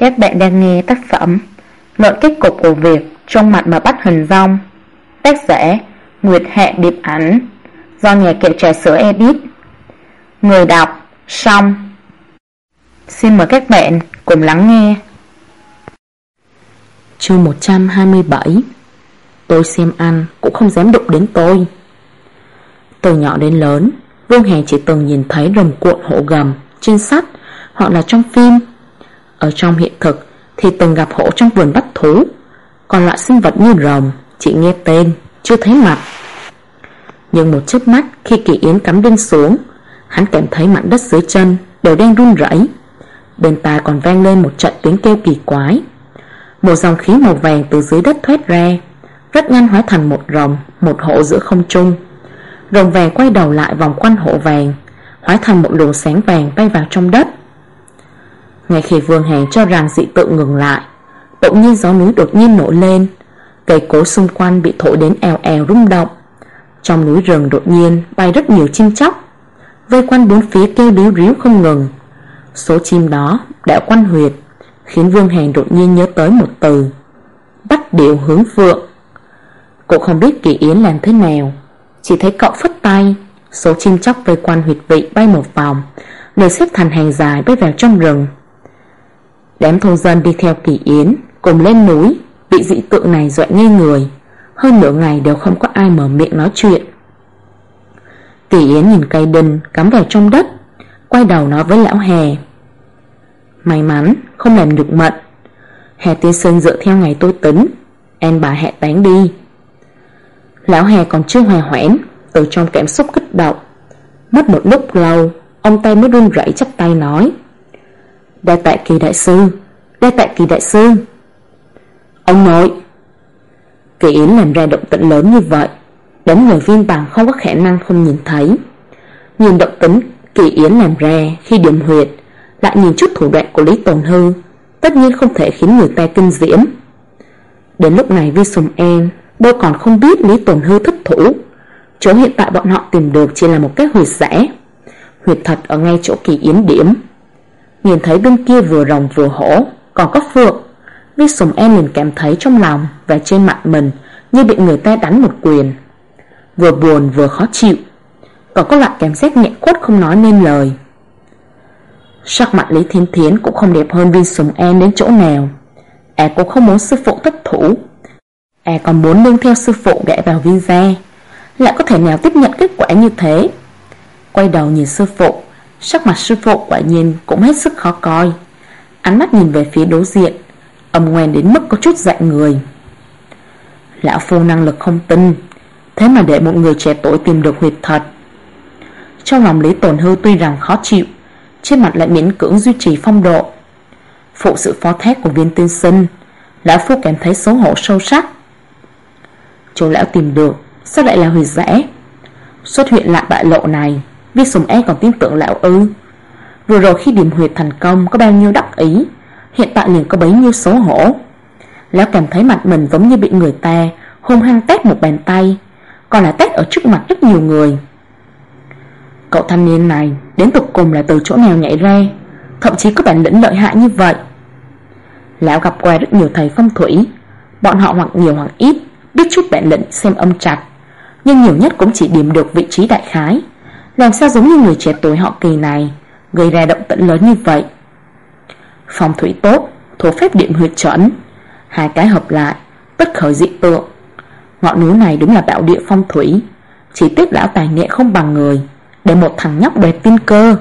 Các bạn đang nghe tác phẩm Luận kết cục của việc trong mặt mà bắt hình dong, tác giả Nguyệt Hạ Điệp Ảnh, do nhà kệ trà sữa edit. Người đọc Song. Xin mời các bạn cùng lắng nghe. Chương 127. Tôi xem anh cũng không dám đụng đến tôi. Từ nhỏ đến lớn, Vương Hà chỉ từng nhìn thấy rồng cuộn hổ gầm trên sách hoặc là trong phim. Ở trong hiện thực thì từng gặp hổ trong vườn bắt thú, còn loại sinh vật như rồng chỉ nghe tên, chưa thấy mặt. Nhưng một chớp mắt khi Kỳ Yến cắm đinh xuống, hắn cảm thấy mặt đất dưới chân đều đang run rẩy. Bên tai còn vang lên một trận tiếng kêu kỳ quái. Một dòng khí màu vàng từ dưới đất thoát ra, rất nhanh hóa thành một rồng, một hổ giữa không trung. Rồng vàng quay đầu lại vòng quanh hổ vàng, hóa thành một luồng sáng vàng bay vào trong đất. Ngay khi Vương Hà cho rằng dị tượng ngừng lại, bỗng nhiên gió núi đột nhiên nổi lên, cây cối xung quanh bị thổi đến èo èo rung động. Trong núi rừng đột nhiên bay rất nhiều chim chóc, vây quanh bốn phía kêu líu ríu không ngừng. Số chim đó đã quanh huyệt, khiến Vương Hà đột nhiên nhớ tới một từ: bắt điệu hướng phượng. Cô không biết Kỳ Yến làm thế nào, chỉ thấy cậu phất tay, số chim chóc vây quanh huyệt vị bay một vòng, rồi xếp thành hàng dài bay vào trong rừng. Đám thôn dân đi theo Kỳ Yến cùng lên núi bị dị tượng này dọa ngây người, hơn nửa ngày đều không có ai mở miệng nói chuyện. Kỳ Yến nhìn cây đinh cắm vào trong đất, quay đầu nói với lão Hà: may mắn không làm nhục mệnh. Hà tiên sinh dựa theo ngày tôi tính, em bà hạ tán đi. Lão Hà còn chưa hòa hoãn, từ trong cảm xúc kích động, mất một lúc lâu, ông ta mới run rẩy chắp tay nói: đa tạ Kỳ đại sư, đa tạ Kỳ đại sư. Ông nội. Kỳ Yến làm ra động tĩnh lớn như vậy, đám người Viên Bằng không có khả năng không nhìn thấy. Nhìn động tĩnh Kỳ Yến làm ra khi điểm huyệt, lại nhìn chút thủ đoạn của Lý Tồn Hư, tất nhiên không thể khiến người ta kinh diễm. Đến lúc này Vi Sùng An đâu còn không biết Lý Tồn Hư thất thủ. Chỗ hiện tại bọn họ tìm được chỉ là một cái huyệt giả. Huyệt thật ở ngay chỗ Kỳ Yến điểm. Nhìn thấy bên kia vừa rồng vừa hổ, còn có phượng, Vi Sùng An liền cảm thấy trong lòng và trên mặt mình như bị người ta đánh một quyền, vừa buồn vừa khó chịu, còn có loại cảm giác nghẹn quất không nói nên lời. Sắc mặt Lý Thiên Thiến cũng không đẹp hơn Vi Sùng An đến chỗ nào. Cũng không muốn sư phụ thất thủ, còn muốn nương theo sư phụ gã vào Vi gia, lại có thể nào tiếp nhận kết quả như thế. Quay đầu nhìn sư phụ, sắc mặt sư phụ quả nhiên cũng hết sức khó coi. Ánh mắt nhìn về phía đối diện, âm ngoan đến mức có chút dại người. Lão phu năng lực không tin, thế mà để một người trẻ tuổi tìm được huyệt thật. Trong lòng Lý Tồn Hư tuy rằng khó chịu, trên mặt lại miễn cưỡng duy trì phong độ. Phụ sự phó thác của Viên tiên sinh, lão phu cảm thấy xấu hổ sâu sắc. Chỗ lão tìm được sao lại là huyệt giả? Xuất hiện lại bại lộ này, Vi Sùng An còn tin tưởng lão ư? Vừa rồi khi điểm huyệt thành công có bao nhiêu đắc ý, hiện tại liền có bấy nhiêu xấu hổ. Lão cảm thấy mặt mình giống như bị người ta hung hăng tát một bàn tay, còn là tát ở trước mặt rất nhiều người. Cậu thanh niên này đến tục cùng là từ chỗ nào nhảy ra, thậm chí có bản lĩnh lợi hại như vậy. Lão gặp qua rất nhiều thầy phong thủy, bọn họ hoặc nhiều hoặc ít biết chút bản lĩnh xem âm trạch, nhưng nhiều nhất cũng chỉ điểm được vị trí đại khái. Làm sao giống như người trẻ tuổi họ Kỳ này gây ra động tĩnh lớn như vậy? Phong thủy tốt, thủ phép điểm huyệt chuẩn, hai cái hợp lại tất khởi dị tượng. Ngọn núi này đúng là bảo địa phong thủy, chỉ tiếc lão tài nghệ không bằng người, để một thằng nhóc đẹp tiên cơ.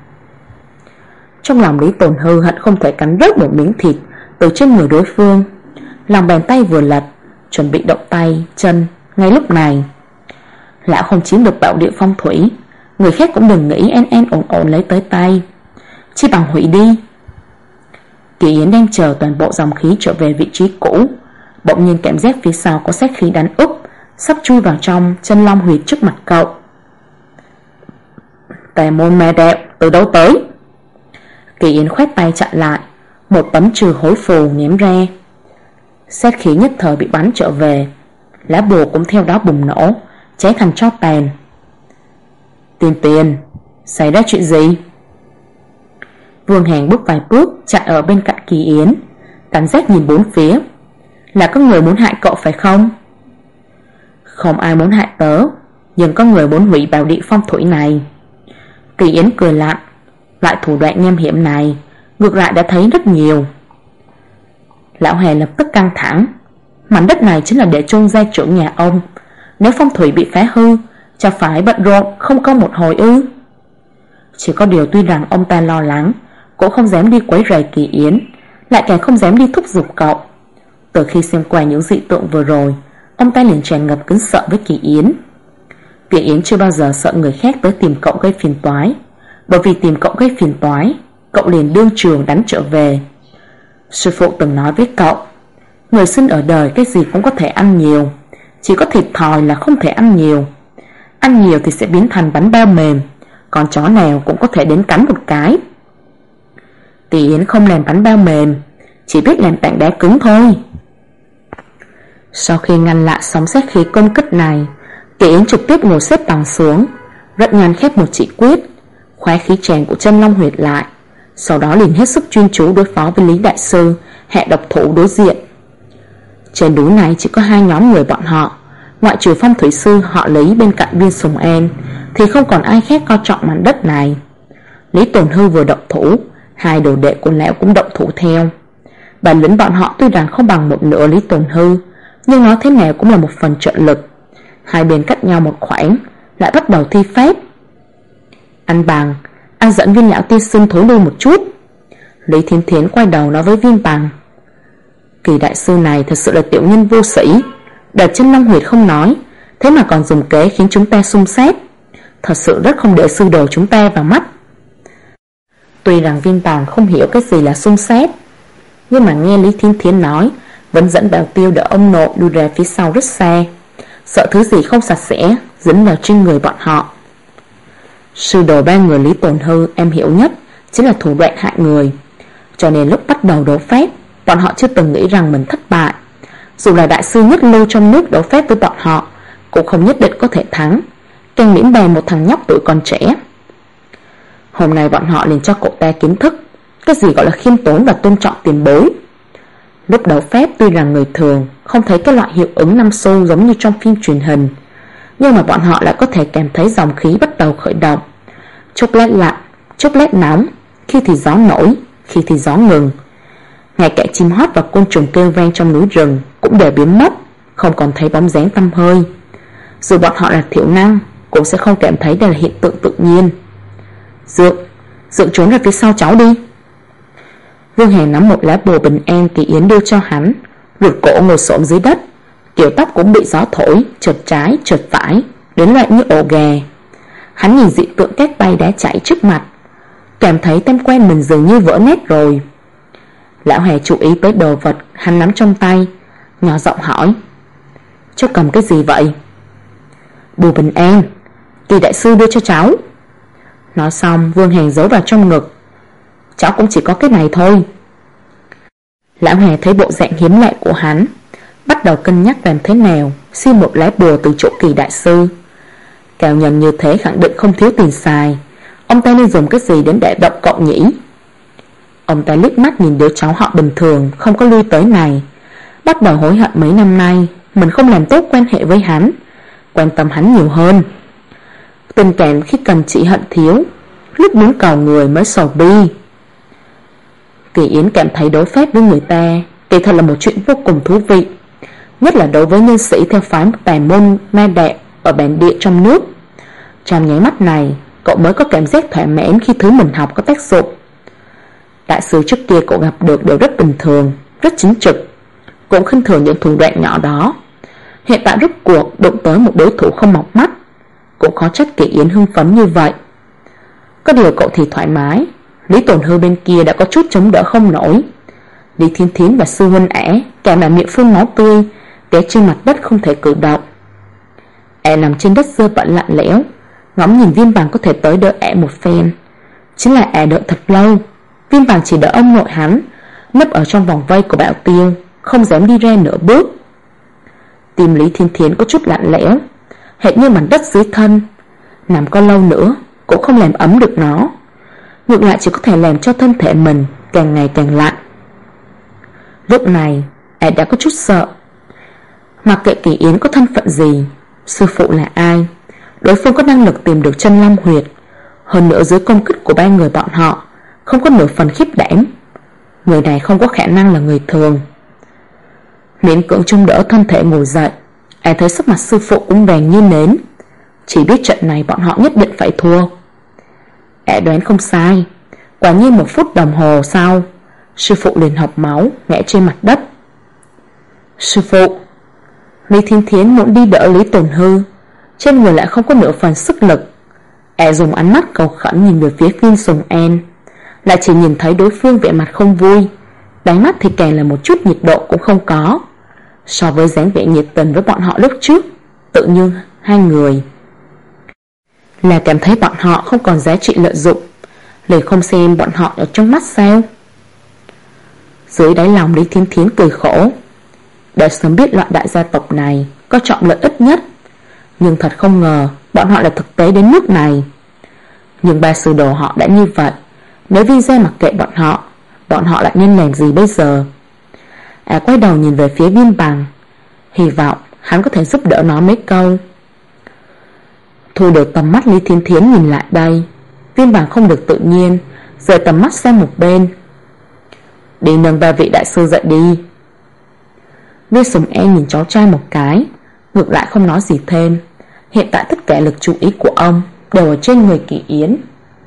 Trong lòng Lý Tồn Hư hận không thể cắn rớt một miếng thịt từ trên người đối phương. Lòng bàn tay vừa lật, chuẩn bị động tay chân ngay lúc này. Lão không chiếm được bảo địa phong thủy, người khác cũng đừng nghĩ en ổn ổn lấy tới tay, chỉ bằng hủy đi. Kỳ Yến đang chờ toàn bộ dòng khí trở về vị trí cũ, bỗng nhiên cảm giác phía sau có sát khí đánh úp, sắp chui vào trong chân long huyệt trước mặt cậu. Tà môn ma đạo từ đâu tới? Kỳ Yến khoét tay chặn lại, một tấm trừ hối phù ném ra. Sát khí nhất thời bị bắn trở về, lá bùa cũng theo đó bùng nổ, cháy thành tro tàn. Tiền, xảy ra chuyện gì? Vương Hàn bước vài bước chạy ở bên cạnh Kỳ Yến, cảnh giác nhìn bốn phía. Là có người muốn hại cậu phải không? Không ai muốn hại tớ, nhưng có người muốn hủy bảo địa phong thủy này. Kỳ Yến cười lạnh. Loại thủ đoạn nham hiểm này ngược lại đã thấy rất nhiều. Lão Hề lập tức căng thẳng. Mảnh đất này chính là để chôn gia trưởng nhà ông. Nếu phong thủy bị phá hư, chả phải bận rộn không có một hồi ư? Chỉ có điều tuy rằng ông ta lo lắng, cũng không dám đi quấy rầy Kỳ Yến, lại càng không dám đi thúc giục cậu. Từ khi xem qua những dị tượng vừa rồi, ông ta liền tràn ngập kính sợ với Kỳ Yến. Kỳ Yến chưa bao giờ sợ người khác tới tìm cậu gây phiền toái, bởi vì tìm cậu gây phiền toái, cậu liền đương trường đánh trở về. Sư phụ từng nói với cậu, người sinh ở đời cái gì cũng có thể ăn nhiều, chỉ có thịt thòi là không thể ăn nhiều. Ăn nhiều thì sẽ biến thành bánh bao mềm, còn chó nào cũng có thể đến cắn một cái. Kỳ Yến không làm bánh bao mềm, chỉ biết làm tảng đá cứng thôi. Sau khi ngăn lại sóng xét khí công kích này, Kỳ Yến trực tiếp ngồi xếp bằng xuống, rất nhanh khép một chỉ quyết, khóa khí tràng của chân long huyệt lại, sau đó liền hết sức chuyên chú đối phó với Lý Đại Sư, hệ độc thủ đối diện. Trên núi này chỉ có hai nhóm người bọn họ, ngoại trừ phong thủy sư họ Lý bên cạnh Viên Sùng An, thì không còn ai khác coi trọng mảnh đất này. Lý Tồn Hư vừa động thủ, hai đồ đệ của lão cũng động thủ theo. Bản lĩnh bọn họ tuy rằng không bằng một nửa Lý Tồn Hư, nhưng nói thế nào cũng là một phần trợ lực. Hai bên cách nhau một khoảng, lại bắt đầu thi phép. Anh Bằng, anh dẫn Viên lão tiên sinh thối lui một chút. Lý Thiên Thiến quay đầu nói với Viên Bằng. Kỳ đại sư này thật sự là tiểu nhân vô sĩ, đặt chân long huyệt không nói, thế mà còn dùng kế khiến chúng ta xung xét, thật sự rất không để sư đồ chúng ta vào mắt. Tuy rằng Viên Bằng không hiểu cái gì là xung xét, nhưng mà nghe Lý Thiên Thiến nói, vẫn dẫn Bảo Tiêu đỡ ông nội lui ra phía sau rất xa, sợ thứ gì không sạch sẽ dính vào trên người bọn họ. Sư đồ ba người Lý Tồn Hư em hiểu nhất chính là thủ đoạn hại người, cho nên lúc bắt đầu đấu phép, bọn họ chưa từng nghĩ rằng mình thất bại. Dù là đại sư nhất lưu trong nước đấu phép với bọn họ, cũng không nhất định có thể thắng, càng miễn bàn một thằng nhóc tuổi còn trẻ. Hôm nay bọn họ liền cho cậu ta kiến thức cái gì gọi là khiêm tốn và tôn trọng tiền bối. Lúc đấu phép tuy rằng người thường không thấy cái loại hiệu ứng 5 xu giống như trong phim truyền hình, nhưng mà bọn họ lại có thể cảm thấy dòng khí bắt đầu khởi động, chốc lát lạnh, chốc lát nóng, khi thì gió nổi, khi thì gió ngừng. Ngay cả chim hót và côn trùng kêu vang trong núi rừng cũng đều biến mất, không còn thấy bóng dáng tăm hơi. Dù bọn họ là thiểu năng, cũng sẽ không cảm thấy đây là hiện tượng tự nhiên. Dượng trốn ra phía sau cháu đi. Vương Hề nắm một lá bùa bình an Kỳ Yến đưa cho hắn, rụt cổ ngồi xổm dưới đất, kiểu tóc cũng bị gió thổi, chợt trái chợt phải, đến loại như ổ gà. Hắn nhìn dị tượng các bay đá chạy trước mặt, cảm thấy tem quen mình dường như vỡ nét rồi. Lão Hề chú ý tới đồ vật hắn nắm trong tay, nhỏ giọng hỏi, cháu cầm cái gì vậy? Bùa bình an, Kỳ đại sư đưa cho cháu. Nói xong Vương Hề giấu vào trong ngực, cháu cũng chỉ có cái này thôi. Lão Hề thấy bộ dạng hiếm lạ của hắn, bắt đầu cân nhắc làm thế nào xin một lá bùa từ chỗ Kỳ đại sư. Cao nhân như thế khẳng định không thiếu tiền xài, ông ta nên dùng cái gì đến để động cậu nhỉ? Ông ta liếc mắt nhìn đứa cháu họ bình thường không có lui tới này, bắt đầu hối hận mấy năm nay mình không làm tốt quan hệ với hắn, quan tâm hắn nhiều hơn. Tình cảm khi cần chỉ hận thiếu, lúc muốn cầu người mới sầu bi. Kỳ Yến cảm thấy đối phép với người ta kỳ thật là một chuyện vô cùng thú vị, nhất là đối với nhân sĩ theo phái tà môn ma đạo ở bản địa trong nước. Trong nháy mắt này, cậu mới có cảm giác thỏa mãn khi thứ mình học có tác dụng. Đại sư trước kia cậu gặp được đều rất bình thường, rất chính trực, cũng khinh thường những thủ đoạn nhỏ đó. Hiện tại rốt cuộc đụng tới một đối thủ không mọc mắt, cũng khó trách Kỳ Yến hưng phấn như vậy. Có điều cậu thì thoải mái, Lý Tồn Hư bên kia đã có chút chống đỡ không nổi. Lý Thiên Thiến và sư huynh ẻ cảm là miệng phun máu tươi, té trên mặt đất không thể cử động. Ẻ nằm trên đất dơ bẩn lạnh lẽo, ngóng nhìn Viên Bằng có thể tới đỡ ẻ một phen. Chính là ẻ đợi thật lâu, Viên Bằng chỉ đỡ ông nội hắn, nấp ở trong vòng vây của Bảo Tiêu, không dám đi ra nửa bước. Tim Lý Thiên Thiến có chút lạnh lẽo, hệt như mảnh đất dưới thân, nằm có lâu nữa cũng không làm ấm được nó, ngược lại chỉ có thể làm cho thân thể mình càng ngày càng lạnh. Lúc này đã có chút sợ. Mặc kệ Kỳ Yến có thân phận gì, sư phụ là ai, đối phương có năng lực tìm được chân long huyệt. Hơn nữa dưới công kích của ba người bọn họ không có nửa phần khiếp đảm. Người này không có khả năng là người thường. Miễn cưỡng trông đỡ thân thể ngồi dậy, thấy sắc mặt sư phụ cũng vàng như nến. Chỉ biết trận này bọn họ nhất định phải thua. Đoán không sai. Quả nhiên 1 phút đồng hồ sau, sư phụ liền hộc máu ngã trên mặt đất. Sư phụ. Lý Thiên Thiến muốn đi đỡ Lý Tồn Hư, trên người lại không có nửa phần sức lực. Dùng ánh mắt cầu khẩn nhìn về phía Viên Sùng An, lại chỉ nhìn thấy đối phương vẻ mặt không vui, đáy mắt thì càng là một chút nhiệt độ cũng không có. So với dáng vẻ nhiệt tình với bọn họ lúc trước, tự nhiên hai người là cảm thấy bọn họ không còn giá trị lợi dụng, liền không xem bọn họ ở trong mắt sao. Dưới đáy lòng Lý Thiên Thiến cười khổ. Đã sớm biết loại đại gia tộc này có trọng lợi ích nhất, nhưng thật không ngờ bọn họ là thực tế đến nước này. Nhưng ba sư đồ họ đã như vậy, nếu Viên gia mặc kệ bọn họ lại nên làm gì bây giờ? Quay đầu nhìn về phía Viên Bằng, hy vọng hắn có thể giúp đỡ nó mấy câu. Thu được tầm mắt Lý Thiên Thiến nhìn lại đây, Viên Bằng không được tự nhiên, rời tầm mắt sang một bên. Đi nâng ba vị đại sư dậy đi. Viên Sùng An nhìn cháu trai một cái, ngược lại không nói gì thêm. Hiện tại tất cả lực chú ý của ông đều ở trên người Kỳ Yến.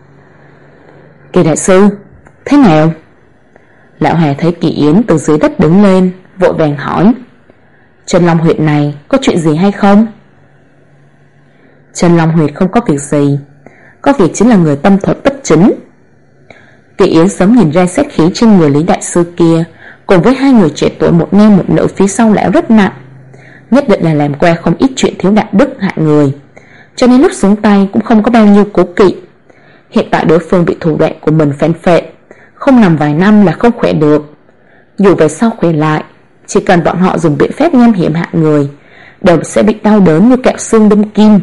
Kỳ đại sư, thế nào? Lão Hà thấy Kỳ Yến từ dưới đất đứng lên, vội vàng hỏi, Chân Long huyệt này có chuyện gì hay không? Chân Long huyệt không có việc gì, có việc chính là người tâm thuật bất chính. Kỳ Yến sớm nhìn ra sát khí trên người Lý đại sư kia, cùng với hai người trẻ tuổi một nam một nữ phía sau lão rất nặng, nhất định là làm qua không ít chuyện thiếu đạo đức hại người, cho nên lúc xuống tay cũng không có bao nhiêu cố kỵ. Hiện tại đối phương bị thủ đoạn của mình phản phệ, không nằm vài năm là không khỏe được. Dù về sau khỏe lại, chỉ cần bọn họ dùng biện pháp nham hiểm hại người, đều sẽ bị đau đớn như kẹo xương đâm kim.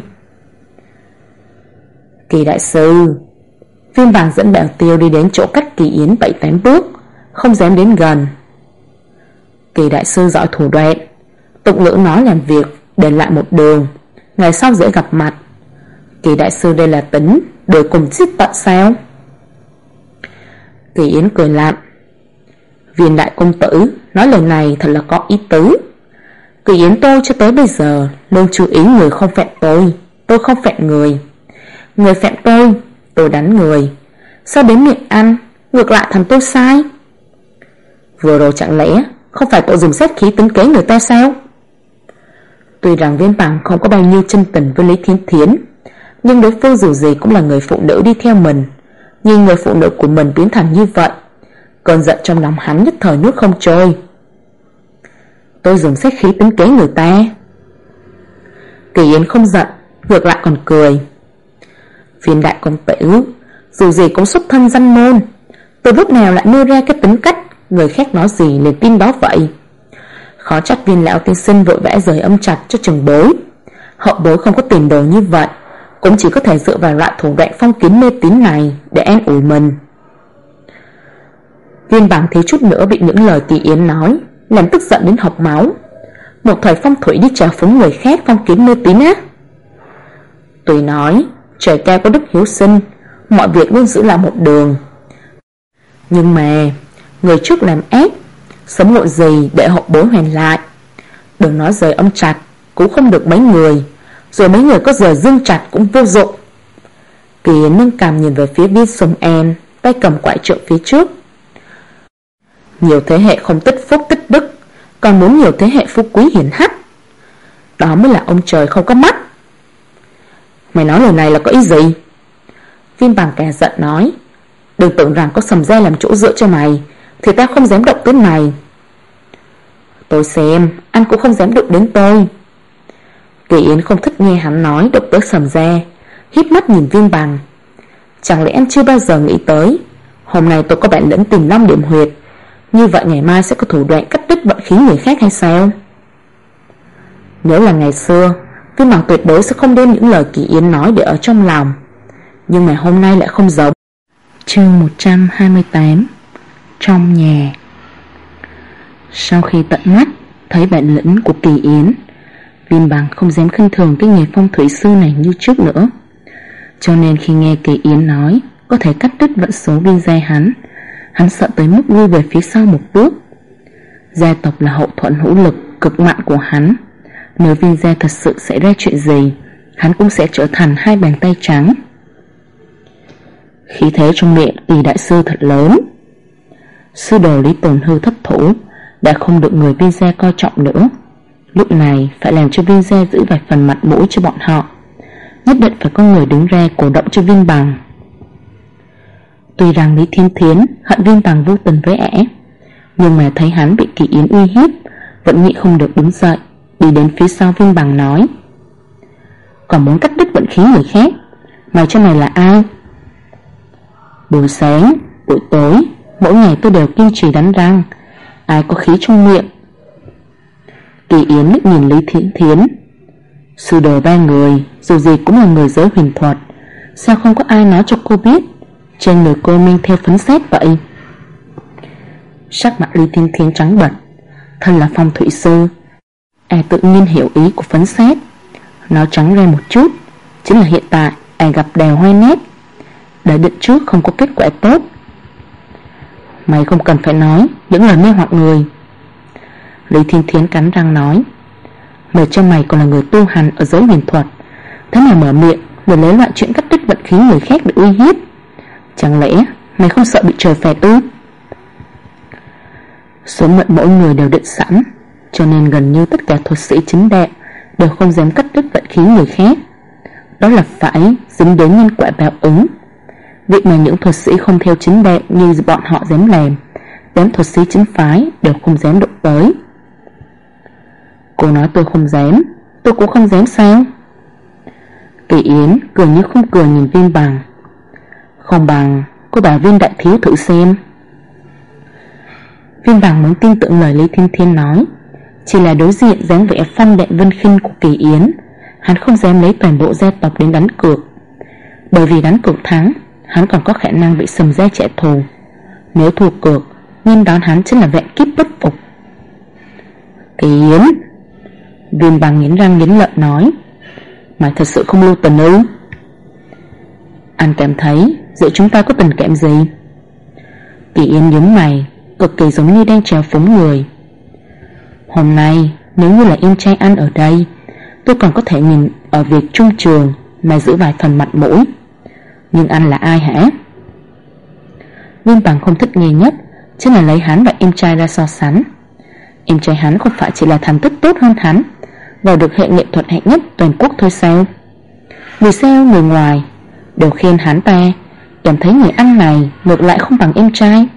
Kỳ đại sư. Viên Bằng dẫn Bảo Tiêu đi đến chỗ cách Kỳ Yến 7-8 bước, không dám đến gần. Kỳ đại sư giỏi thủ đoạn, tục ngữ nói làm việc để lại một đường, ngày sau dễ gặp mặt. Kỳ đại sư đây là tính đuổi cùng giết tận sao? Kỳ Yến cười lạnh. Viên đại công tử nói lời này thật là có ý tứ. Kỳ Yến tôi cho tới bây giờ luôn chú ý người không phạm tôi không phạm người. Người phạm tôi đánh người. Sao đến miệng ăn ngược lại thành tôi sai? Vừa rồi chẳng lẽ không phải tôi dùng sát khí tính kế người ta sao? Tuy rằng Viên Bằng không có bao nhiêu chân tình với Lý Thiên Thiến, nhưng đối phương dù gì cũng là người phụ nữ đi theo mình. Nhưng người phụ nữ của mình biến thành như vậy, cơn giận trong lòng hắn nhất thời nuốt không trôi. Tôi dùng sát khí tính kế người ta? Kỳ Yến không giận, ngược lại còn cười. Viên đại công tử dù gì cũng xuất thân danh môn, từ lúc nào lại nêu ra cái tính cách người khác nói gì liền tin đó vậy? Khó trách Viên lão tiên sinh vội vã rời âm trạch cho trường bối. Hậu bối không có tiền đồ như vậy, cũng chỉ có thể dựa vào loại thủ đoạn phong kiến mê tín này để an ủi mình. Viên Bằng thiếu chút nữa bị những lời Kỳ Yến nói làm tức giận đến hộc máu. Một thời phong thủy đi trào phúng người khác phong kiến mê tín á? Tùy nói trời cao có đức hiếu sinh, mọi việc luôn giữ là một đường. Nhưng mà người trước làm ác, sớm muộn gì để hậu bối hoàn lại. Đừng nói rời âm trạch cũng không được mấy người, rồi mấy người có rời dương trạch cũng vô dụng. Kỳ Yến nâng cằm nhìn về phía Viên Sùng An, tay cầm quải trượng phía trước. Nhiều thế hệ không tích phúc tích đức, còn muốn nhiều thế hệ phú quý hiển hách, đó mới là ông trời không có mắt. Mày nói lời này là có ý gì? Viên Bằng cả giận nói, đừng tưởng rằng có Sầm gia làm chỗ dựa cho mày thì tao không dám động tới mày. Tôi xem anh cũng không dám đụng đến tôi. Kỳ Yến không thích nghe hắn nói động tới Sầm gia, híp mắt nhìn Viên Bằng. Chẳng lẽ anh chưa bao giờ nghĩ tới hôm nay tôi có bản lĩnh tìm Long điểm huyệt, như vậy ngày mai sẽ có thủ đoạn cắt đứt vận khí người khác hay sao? Nếu là ngày xưa, Viên Bằng tuyệt đối sẽ không đem những lời Kỳ Yến nói để ở trong lòng, nhưng mà hôm nay lại không giống. Chương 128. Trong nhà. Sau khi tận mắt thấy bản lĩnh của Kỳ Yến, Viên Bằng không dám khinh thường cái nghề phong thủy sư này như trước nữa. Cho nên khi nghe Kỳ Yến nói có thể cắt đứt vận số Viên gia hắn sợ tới mức lui về phía sau một bước. Gia tộc là hậu thuẫn hữu lực cực mạnh của hắn. Nếu Viên gia thật sự xảy ra chuyện gì, hắn cũng sẽ trở thành hai bàn tay trắng. Khí thế trong miệng Kỳ đại sư thật lớn. Sư đồ Lý Tồn Hư thất thủ, đã không được người Viên gia coi trọng nữa. Lúc này phải làm cho Viên gia giữ vài phần mặt mũi cho bọn họ. Nhất định phải có người đứng ra cổ động cho Viên Bằng. Tuy rằng Lý Thiên Thiến hận Viên Bằng vô tình với ẻ, nhưng mà thấy hắn bị Kỳ Yến uy hiếp, vẫn nghĩ không được đứng dậy, đi đến phía sau Viên Bằng nói: còn muốn cắt đứt vận khí người khác, mày cho mày là ai? Buổi sáng, buổi tối, mỗi ngày tôi đều kiên trì đánh răng, ai có khí trong miệng. Kỳ Yến liếc nhìn Lý Thiên Thiến: sư đồ ba người dù gì cũng là người giới huyền thuật, sao không có ai nói cho cô biết trên người cô mang theo phấn sét vậy? Sắc mặt Lý Thiên Thiến trắng bệch. Thân là phong thủy sư, tự nhiên hiểu ý của phấn sét. Nó trắng ra một chút, chính là hiện tại gặp đèo hoa nét, đã định trước không có kết quả tốt. Mày không cần phải nói những lời mê hoặc người. Lý Thiên Thiến cắn răng nói: mày cho mày còn là người tu hành ở giới huyền thuật, thế mà mở miệng để lấy loại chuyện cắt đứt vận khí người khác để uy hiếp. Chẳng lẽ mày không sợ bị trời phạt ư? Số mệnh mỗi người đều định sẵn, cho nên gần như tất cả thuật sĩ chính đạo đều không dám cắt đứt vận khí người khác. Đó là phải dính đến nhân quả báo ứng. Việc mà những thuật sĩ không theo chính đạo như bọn họ dám làm, đám thuật sĩ chính phái đều không dám động tới. Cô nói tôi không dám, tôi cũng không dám sao? Kỳ Yến cười như không cười nhìn Viên Bằng: không bằng cô bảo Viên đại thiếu thử xem. Viên Bằng muốn tin tưởng lời Lý Thiên Thiên nói, chỉ là đối diện dáng vẻ phong đạm vân khinh của Kỳ Yến, hắn không dám lấy toàn bộ gia tộc đến đánh cược. Bởi vì đánh cược thắng, hắn còn có khả năng bị sầm gia trả thù. Nếu thua cược, nên đón hắn chính là vạn kiếp bất phục. Kỳ Yến, Viên Bằng nghiến răng nghiến lợi nói: mày thật sự không lưu tình ư? Anh cảm thấy giữa chúng ta có tình cảm gì? Kỳ Yến nhướng mày, cực kỳ giống như đang trào phúng người. Hôm nay nếu như là em trai anh ở đây, tôi còn có thể nhìn ở việc trung trường mà giữ vài phần mặt mũi. Nhưng anh là ai hả? Viên Bằng không thích nghe nhất chính là lấy hắn và em trai ra so sánh. Em trai hắn không phải chỉ là thành tích tốt hơn hắn, vào được hệ nghệ thuật hạng nhất toàn quốc thôi sao? Vì sao người ngoài đều khen hắn ta, cảm thấy người anh này ngược lại không bằng em trai?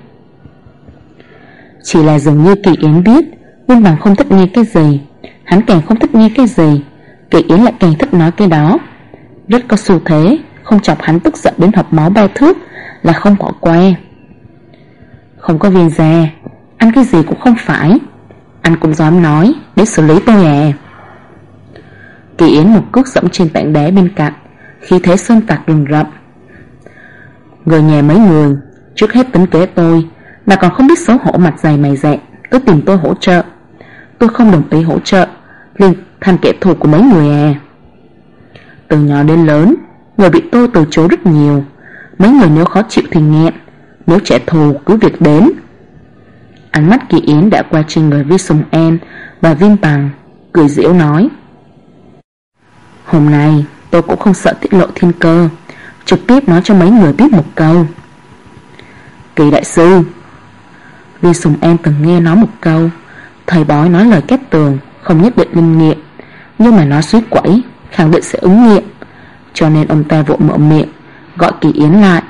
Chỉ là dường như Kỳ Yến biết Viên Bằng không thích nghe cái gì, hắn càng không thích nghe cái gì, Kỳ Yến lại càng thích nói cái đó. Rất có xu thế không chọc hắn tức giận đến học máu 3 thước là không bỏ qua. Không có Viên gia, ăn cái gì cũng không phải. Anh cũng dám nói để xử lý tôi à? Kỳ Yến một cước dẫm trên tảng đá bên cạnh, khí thế sơn tạc rừng rậm. Người nhà mấy người trước hết tính kế tôi, mà còn không biết xấu hổ, mặt dày mày dạn cứ tìm tôi hỗ trợ. Tôi không đồng ý hỗ trợ, liền thành kẻ thù của mấy người à? Từ nhỏ đến lớn, người bị tôi từ chối rất nhiều. Mấy người nếu khó chịu thì nghẹn, nếu trả thù cứ việc đến. Ánh mắt Kỳ Yến đã qua trên người Vi Sùng An và Viên Bằng, cười giễu nói: hôm nay tôi cũng không sợ tiết lộ thiên cơ, trực tiếp nói cho mấy người biết một câu. Kỳ đại sư. Vi Sùng An từng nghe nói một câu, thầy bói nói lời kết tường không nhất định linh nghiệm, nhưng mà nói suýt quẩy khẳng định sẽ ứng nghiệm, cho nên ông ta vội mở miệng gọi Kỳ Yến lại.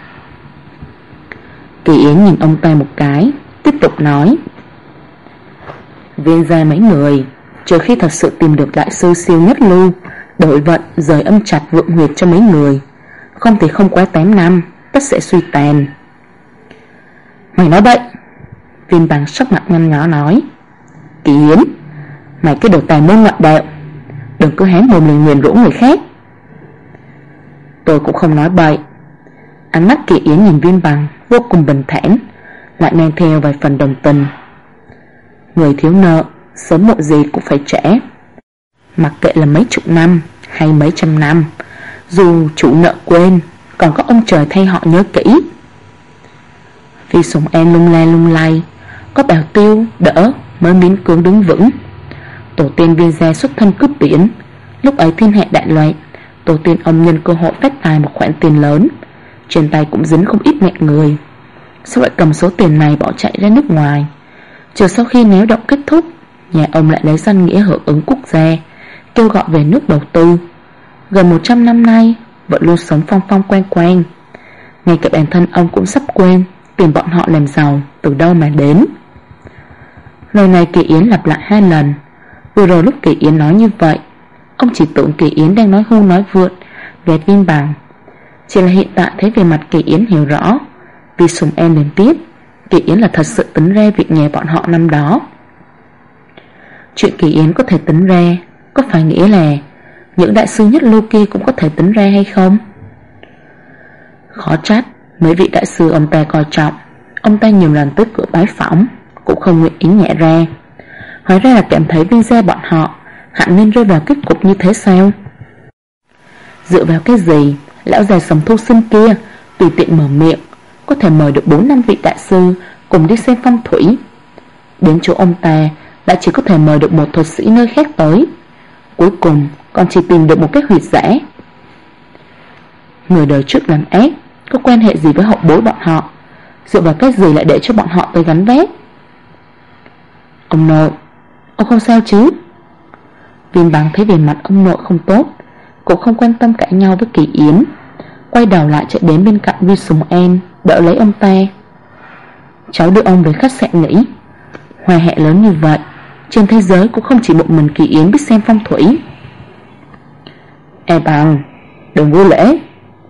Kỳ Yến nhìn ông ta một cái, tiếp tục nói: Viên gia mấy người trừ khi thật sự tìm được đại sư siêu nhất lưu, đổi vận rời âm trạch vượng huyệt cho mấy người, không thì không quá 8 năm tất sẽ suy tàn. Mày nói bậy. Viên Bằng sắc mặt nhăn nhó nói: Kỳ Yến, mày cái đồ tài môn ngoại đạo, đừng cứ hé mồm liền nguyền rủa người khác. Tôi cũng không nói bậy. Ánh mắt Kỳ Yến nhìn Viên Bằng vô cùng bình thản, lại mang theo vài phần đồng tình. Người thiếu nợ sớm muộn gì cũng phải trả. Mặc kệ là mấy chục năm hay mấy trăm năm, dù chủ nợ quên, còn có ông trời thay họ nhớ kỹ. Vì sùng em lung la lung lay, có Bảo Tiêu đỡ mới miễn cưỡng đứng vững. Tổ tiên Viên gia xuất thân cướp biển, lúc ấy thiên hạ đại loạn. Tổ tiên ông nhân cơ hội phát tài một khoản tiền lớn, trên tay cũng dính không ít mẹ người. Sao lại cầm số tiền này bỏ chạy ra nước ngoài? Chờ sau khi náo động kết thúc, nhà ông lại lấy danh nghĩa hưởng ứng quốc gia, kêu gọi về nước đầu tư. Gần 100 năm nay vẫn luôn sống phong phong quang quang. Ngay cả bản thân ông cũng sắp quên tiền bọn họ làm giàu từ đâu mà đến. Lời này Kỳ Yến lặp lại 2 lần. Vừa rồi lúc Kỳ Yến nói như vậy, ông chỉ tưởng Kỳ Yến đang nói hưu nói vượt về Viên Bằng. Chỉ là hiện tại thấy về mặt Kỳ Yến hiểu rõ. Vì Sùng Em liền tiếp, Kỳ Yến là thật sự tính ra việc nhà bọn họ năm đó. Chuyện Kỳ Yến có thể tính ra, có phải nghĩa là những đại sư nhất lưu kia cũng có thể tính ra hay không? Khó trách mấy vị đại sư ông ta coi trọng, ông ta nhiều lần tới cửa bái phỏng, cũng không nguyện ý nhẹ ra. Hóa ra là cảm thấy Viên gia bọn họ hẳn nên rơi vào kết cục như thế sao? Dựa vào cái gì lão già Sầm Thu Sinh kia tùy tiện mở miệng có thể mời được 4-5 vị đại sư cùng đi xem phong thủy? Đến chỗ ông ta đã chỉ có thể mời được một thuật sĩ nơi khác tới, cuối cùng còn chỉ tìm được một cái huyệt giả. Người đời trước làm ác có quan hệ gì với hậu bối bọn họ? Dựa vào cái gì lại để cho bọn họ tới gắn vét? Ông nội, ông không sao chứ? Viên Bằng thấy về mặt ông nội không tốt, cũng không quan tâm cãi nhau với Kỳ Yến, quay đầu lại chạy đến bên cạnh Viên Sùng An đỡ lấy ông ta. Cháu đưa ông về khách sạn nghỉ. Hòa hệ lớn như vậy, trên thế giới cũng không chỉ một mình Kỳ Yến biết xem phong thủy. Bằng, đừng vô lễ.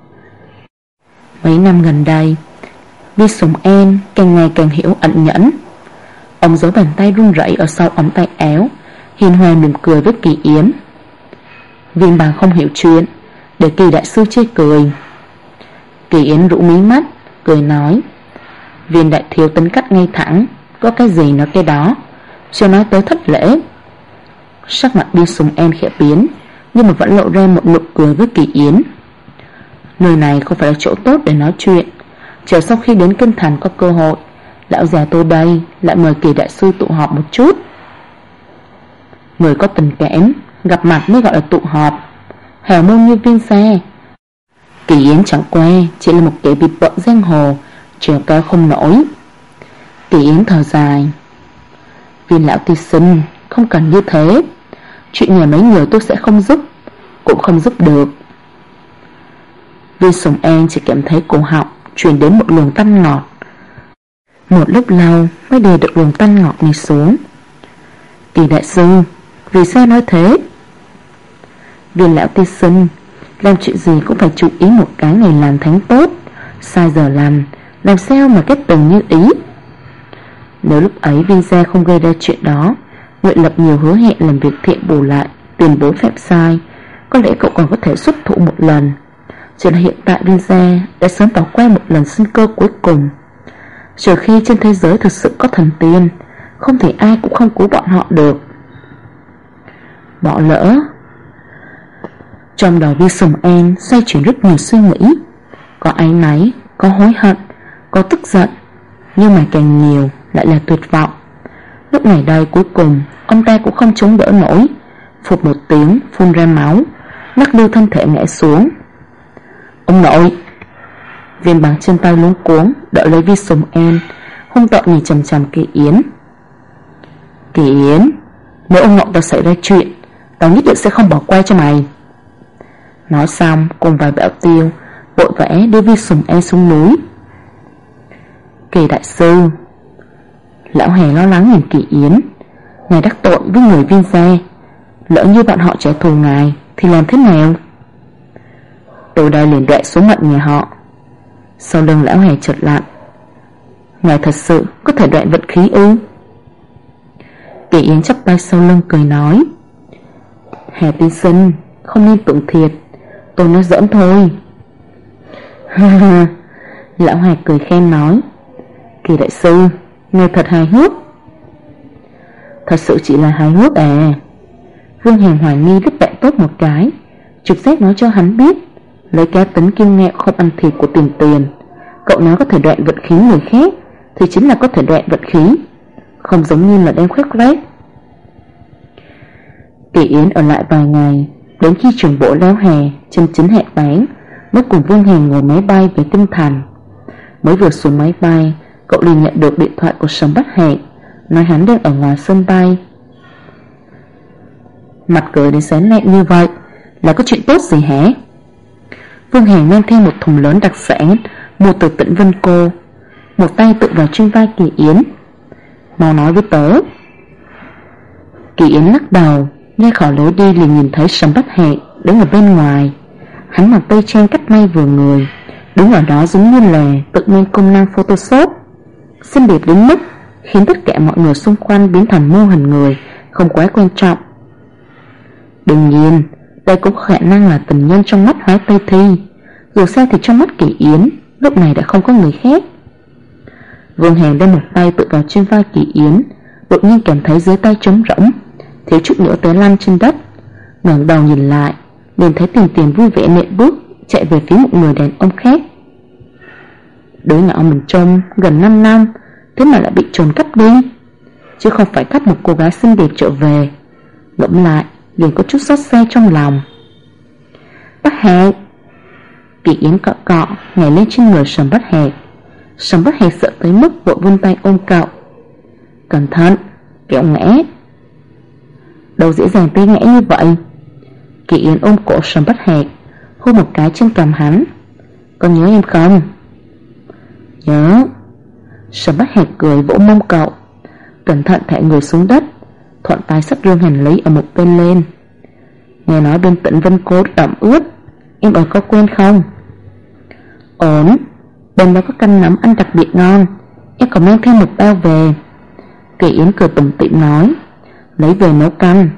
Mấy năm gần đây, Viên Sùng An càng ngày càng hiểu ẩn nhẫn. Ông giấu bàn tay run rẩy ở sau ống tay áo, hiền hòa mỉm cười với Kỳ Yến. Viên Bằng không hiểu chuyện, để Kỳ đại sư chê cười. Kỳ Yến rũ mí mắt, cười nói: Viên đại thiếu tính cách ngay thẳng, có cái gì nói cái đó, chưa nói tới thất lễ. Sắc mặt Viên Sùng An khẽ biến, nhưng mà vẫn lộ ra một nụ cười với Kỳ Yến. Nơi này không phải là chỗ tốt để nói chuyện, chờ sau khi đến Kinh Thành có cơ hội, lão già tôi đây lại mời Kỳ đại sư tụ họp một chút. Người có tình cảm gặp mặt mới gọi là tụ họp. Hào môn như Viên gia, Kỳ Yến chẳng qua chỉ là một kẻ bị bợm giang hồ, trèo cao không nổi. Kỳ Yến thở dài: Viên lão tiên sinh, không cần như thế. Chuyện nhà mấy người tôi sẽ không giúp, cũng không giúp được. Viên Sùng An chỉ cảm thấy cổ họng truyền đến một luồng tanh ngọt. Một lúc lâu mới đè được luồng tanh ngọt này xuống. Kỳ đại sư, vì sao nói thế? Viên lão tiên sinh, làm chuyện gì cũng phải chú ý một cái ngày làm tháng tốt, sai giờ làm sao mà kết tình như ý. Nếu lúc ấy Viên gia không gây ra chuyện đó, nguyện lập nhiều hứa hẹn làm việc thiện bù lại tiền bối phạm sai, có lẽ cậu còn có thể xuất thủ một lần. Chỉ là hiện tại Viên gia đã sớm bỏ qua một lần sinh cơ cuối cùng. Trừ khi trên thế giới thực sự có thần tiên, không thể ai cũng không cứu bọn họ được. Bỏ lỡ. Trong đầu Viên Sùng An xoay chuyển rất nhiều suy nghĩ, có áy náy, có hối hận, có tức giận, nhưng mà càng nhiều lại là tuyệt vọng. Lúc này đây cuối cùng ông ta cũng không chống đỡ nổi, phụt một tiếng phun ra máu, lắc lư thân thể ngã xuống. Ông nội! Viên Bằng chân tay luống cuống đỡ lấy Viên Sùng An, hung tợn nhìn chằm chằm Kỳ Yến. Kỳ Yến, nếu ông nội tao xảy ra chuyện, tao nhất định sẽ không bỏ qua cho mày. Nói xong cùng vài Bảo Tiêu vội vã đưa Viên Sùng An xuống núi. Kỳ đại sư, lão Hề lo lắng nhìn Kỳ Yến. Ngài đắc tội với người Viên gia, lỡ như bọn họ trả thù ngài thì làm thế nào? Từ đây liền đọa số mệnh nhà họ. Sau lưng lão Hề chợt lặng. Ngài thật sự có thể đoạn vận khí ư? Kỳ Yến chắp tay sau lưng cười nói: Hà tiên sinh, không nên tưởng thiệt, tôi nói giỡn thôi. Lão Hạc cười khen nói: Kỳ đại sư, ngài thật hài hước. Thật sự chỉ là hài hước à? Vương Hàn hoài nghi liếc bạn tốt một cái, trực giác nói cho hắn biết, lấy cá tính kiêu ngạo không ăn thịt của Tiền Tiền, cậu nói có thể đoạn vận khí người khác thì chính là có thể đoạn vận khí, không giống như là đem khoét lét. Kỳ Yến ở lại vài ngày, đến khi trưởng bộ leo hè chân chính hẹn bán mới cùng Vương Hàn ngồi máy bay về Kinh Thành. Mới vừa xuống máy bay, cậu liền nhận được điện thoại của Sầm Bách Hạc, nói hắn đang ở ngoài sân bay. Mặt cười đến sáng lẹn như vậy, là có chuyện tốt gì hả? Vương Hàn mang theo một thùng lớn đặc sản mua từ tỉnh Vân Cô, một tay tự vào trên vai Kỳ Yến. Mau nói với tớ. Kỳ Yến lắc đầu, ngay khỏi lối đi liền nhìn thấy Sầm Bách Hạc đứng ở bên ngoài. Hắn mặc tây trang cắt may vừa người, đứng ở đó giống như là tự nhiên công năng Photoshop, xinh đẹp đến mức khiến tất cả mọi người xung quanh biến thành mô hình người không quá quan trọng. Đương nhiên, đây cũng có khả năng là tình nhân trong mắt Hóa Tây Thi, dù sao thì trong mắt Kỳ Yến lúc này đã không có người khác. Vương Hàn đem một tay tự vào trên vai Kỳ Yến, đột nhiên cảm thấy dưới tay trống rỗng, thiếu chút nữa té lăn trên đất. Ngẩng đầu nhìn lại, liền thấy Tiền Tiền vui vẻ nện bước chạy về phía một người đàn ông khác. Đứa nhỏ mình trông gần 5 năm, thế mà lại bị trồn cắp đi, chứ không phải cắp một cô gái xinh đẹp trở về. Ngẫm lại liền có chút xót xa trong lòng. Bách Hạc. Kỳ Yến cọ cọ nhảy lên trên người Sầm Bách Hạc. Sầm Bách Hạc sợ tới mức vội vươn tay ôm cậu. Cẩn thận, kẻo ngã. Đâu dễ dàng té ngã như vậy. Kỳ Yến ôm cổ Sầm Bách Hạc, hôn một cái trên cằm hắn. Con nhớ em không? Nhớ. Sầm Bách Hạc cười vỗ mông cậu, cẩn thận thả người xuống đất, thuận tay xách rương hành lý ở một bên lên. Nghe nói bên tỉnh Vân Cô ẩm ướt, em ở có quen không? Ổn, bên đó có canh nấm ăn đặc biệt ngon, em còn mang thêm một bao về. Kỳ Yến cười tủm tỉm nói, lấy về nấu canh.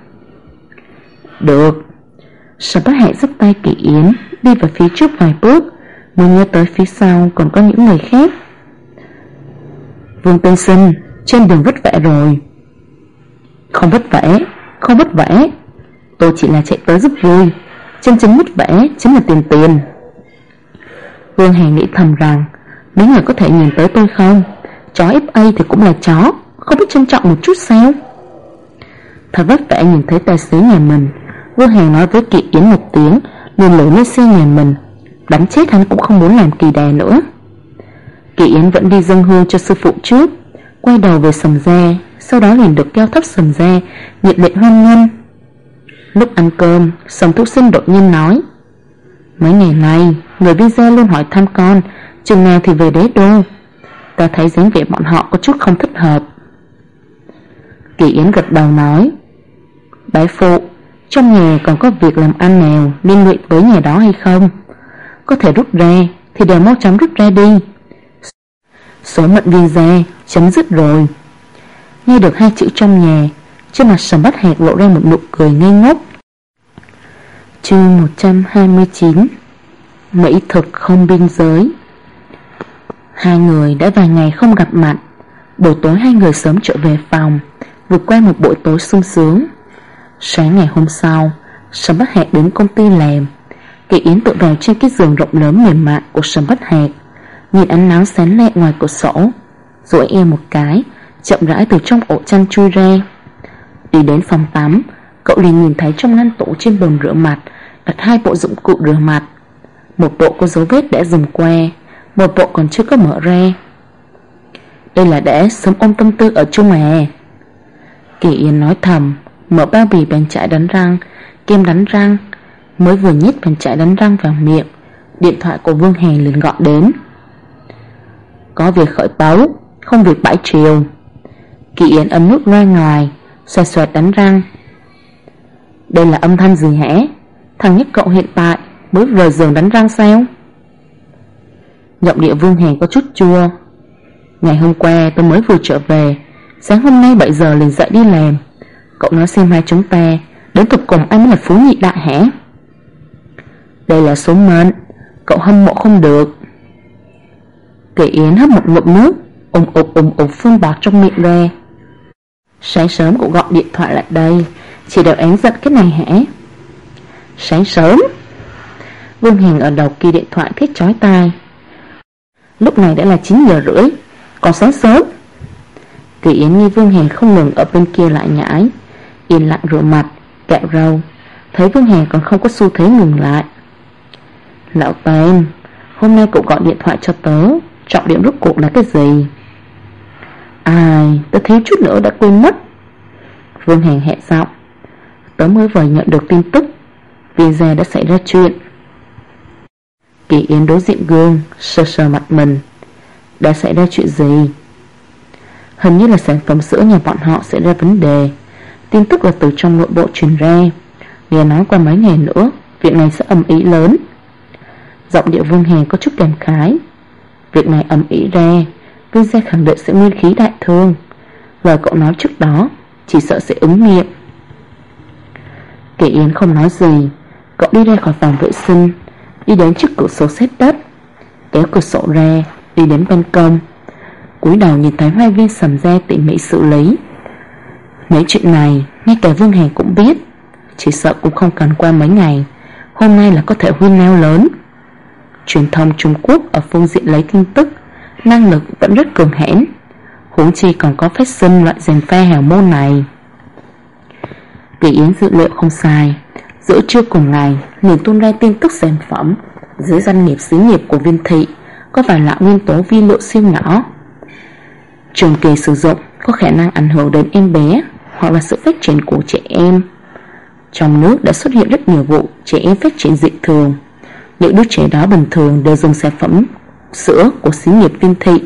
Được. Sầm Bách Hạc xách tay Kỳ Yến đi về phía trước vài bước, mới nhớ tới phía sau còn có những người khác. Vương tiên sinh, trên đường vất vả rồi. Không vất vả, không vất vả, tôi chỉ là chạy tới giúp vui, chân chính vất vả chính là Tiền Tiền. Vương Hàn nghĩ thầm rằng mấy người có thể nhìn tới tôi không? Chó FA thì cũng là chó, không biết trân trọng một chút sao? Thật vất vả nhìn thấy tài xế nhà mình. Vương Hàn nói với Kỳ Yến một tiếng, liền lủi lên xe nhà mình. Đánh chết hắn cũng không muốn làm kỳ đà nữa. Kỳ Yến vẫn đi dâng hương cho sư phụ trước, quay đầu về Sầm gia, sau đó liền được keo thấp Sầm gia nhiệt liệt hoan nghênh. Lúc ăn cơm, Sầm Thúc Sinh đột nhiên nói, mấy ngày nay người bên gia luôn hỏi thăm con chừng nào thì về Đế Đô. Ta thấy dáng vẻ bọn họ có chút không thích hợp. Kỳ Yến gật đầu nói, bái phụ, trong nhà còn có việc làm ăn nào liên lụy với nhà đó hay không? Có thể rút ra thì đều mau chóng rút ra đi. Số mệnh viên gia chấm dứt rồi. Nghe được hai chữ trong nhà, trên mặt Sầm Bách Hạc lộ ra một nụ cười ngây ngốc. Chương 129. Mỹ thực không biên giới. Hai người đã vài ngày không gặp mặt. Buổi tối hai người sớm trở về phòng, vượt qua một buổi tối sung sướng. Sáng ngày hôm sau, Sầm Bách Hạc đến công ty làm. Kỳ Yến tựa vào trên cái giường rộng lớn mềm mại của Sầm Bách Hạc, nhìn ánh nắng sáng lẹ ngoài cửa sổ, duỗi eo một cái, chậm rãi từ trong ổ chăn chui ra. Đi đến phòng tắm, cậu liền nhìn thấy trong ngăn tủ trên bồn rửa mặt đặt hai bộ dụng cụ rửa mặt. Một bộ có dấu vết đã dùng qua, một bộ còn chưa có mở ra. Đây là để sớm ôm tâm tư ở chung à? Kỳ Yến nói thầm, mở bao bì bàn chải đánh răng, kem đánh răng. Mới vừa nhét bàn chải đánh răng vào miệng, điện thoại của Vương Hàn liền gọi đến. Có việc khởi tấu, không việc bãi triều. Kỳ Yến ấm nước loa ngoài, xoẹt xoẹt đánh răng. Đây là âm thanh gì hả? Thằng nhóc cậu hiện tại mới rời giường đánh răng sao? Giọng điệu Vương Hàn có chút chua. Ngày hôm qua tôi mới vừa trở về, sáng hôm nay 7 giờ liền dậy đi làm. Cậu nói xem hai chúng ta đến tục cùng ai mới là phú nhị đại hả? Đây là số mệnh, cậu hâm mộ không được. Kỳ Yến hấp một ngụm nước, ủng ục phun bọt trong miệng ra. Sáng sớm cũng gọi điện thoại lại đây, chỉ đều án giận cái này hả? Sáng sớm? Vương Hiền ở đầu kia điện thoại thét chói tai. Lúc này đã là 9 giờ rưỡi, còn sáng sớm. Kỳ Yến nghe Vương Hiền không ngừng ở bên kia lại nhãi, yên lặng rửa mặt, cạo râu. Thấy Vương Hiền còn không có xu thế ngừng lại. Lão Tam, hôm nay cậu gọi điện thoại cho tớ, trọng điểm rốt cuộc là cái gì? Ai, tớ thiếu chút nữa đã quên mất. Vương Hiền hẹ giọng. Tớ mới vừa nhận được tin tức Visa đã xảy ra chuyện. Kỳ Yến đối diện gương, sờ sờ mặt mình. Đã xảy ra chuyện gì? Hình như là sản phẩm sữa nhà bọn họ xảy ra vấn đề. Tin tức là từ trong nội bộ truyền ra. Nghe nói qua mấy ngày nữa việc này sẽ ầm ĩ lớn. Giọng điệu Vương Hiền có chút cảm khái. Việc này ầm ĩ ra, Visa khẳng định sẽ nguyên khí đại thương. Lời cậu nói trước đó chỉ sợ sẽ ứng nghiệm. Kỳ Yến không nói gì. Cậu đi ra khỏi phòng vệ sinh, đi đến trước cửa sổ xếp đất, kéo cửa sổ ra, đi đến ban công. Cúi đầu nhìn thấy hoa viên sầm ra tỉ mỉ xử lý. Mấy chuyện này ngay cả Vương Hiền cũng biết. Chỉ sợ cũng không cần qua mấy ngày, hôm nay là có thể huyên náo lớn. Truyền thông Trung Quốc ở phương diện lấy tin tức, năng lực vẫn rất cường hãn, huống chi còn có phát sinh loại gièm pha hào môn này. Kỳ Yến dự liệu không sai. Giữa trưa cùng ngày liền tuôn ra tin tức sản phẩm dưới danh nghiệp xí nghiệp của Viên Thị có vài loại nguyên tố vi lượng siêu nhỏ, trường kỳ sử dụng có khả năng ảnh hưởng đến em bé hoặc là sự phát triển của trẻ em. Trong nước đã xuất hiện rất nhiều vụ trẻ em phát triển dị thường. Những đứa trẻ đó bình thường đều dùng sản phẩm sữa của xí nghiệp Viên Thị.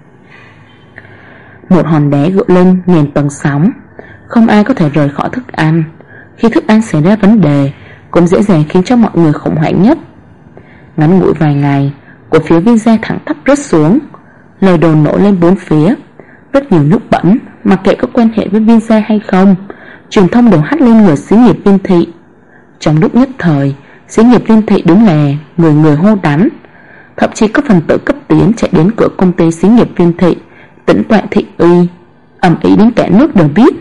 Một hòn đá gợn lên nền tầng sóng. Không ai có thể rời khỏi thức ăn. Khi thức ăn xảy ra vấn đề cũng dễ dàng khiến cho mọi người khủng hoảng nhất. Ngắn ngủi vài ngày, cổ phiếu Visa thẳng tắp rớt xuống. Lời đồn nổi lên bốn phía. Rất nhiều nước bẩn, mặc kệ có quan hệ với Visa hay không, truyền thông đều hắt lên người xí nghiệp Viên Thị. Trong lúc nhất thời, xí nghiệp Viên Thị đúng là người người hô đánh. Thậm chí có phần tử cấp tiến chạy đến cửa công ty xí nghiệp Viên Thị, tỉnh Toại Thị Uy, ầm ĩ đến cả nước đều biết.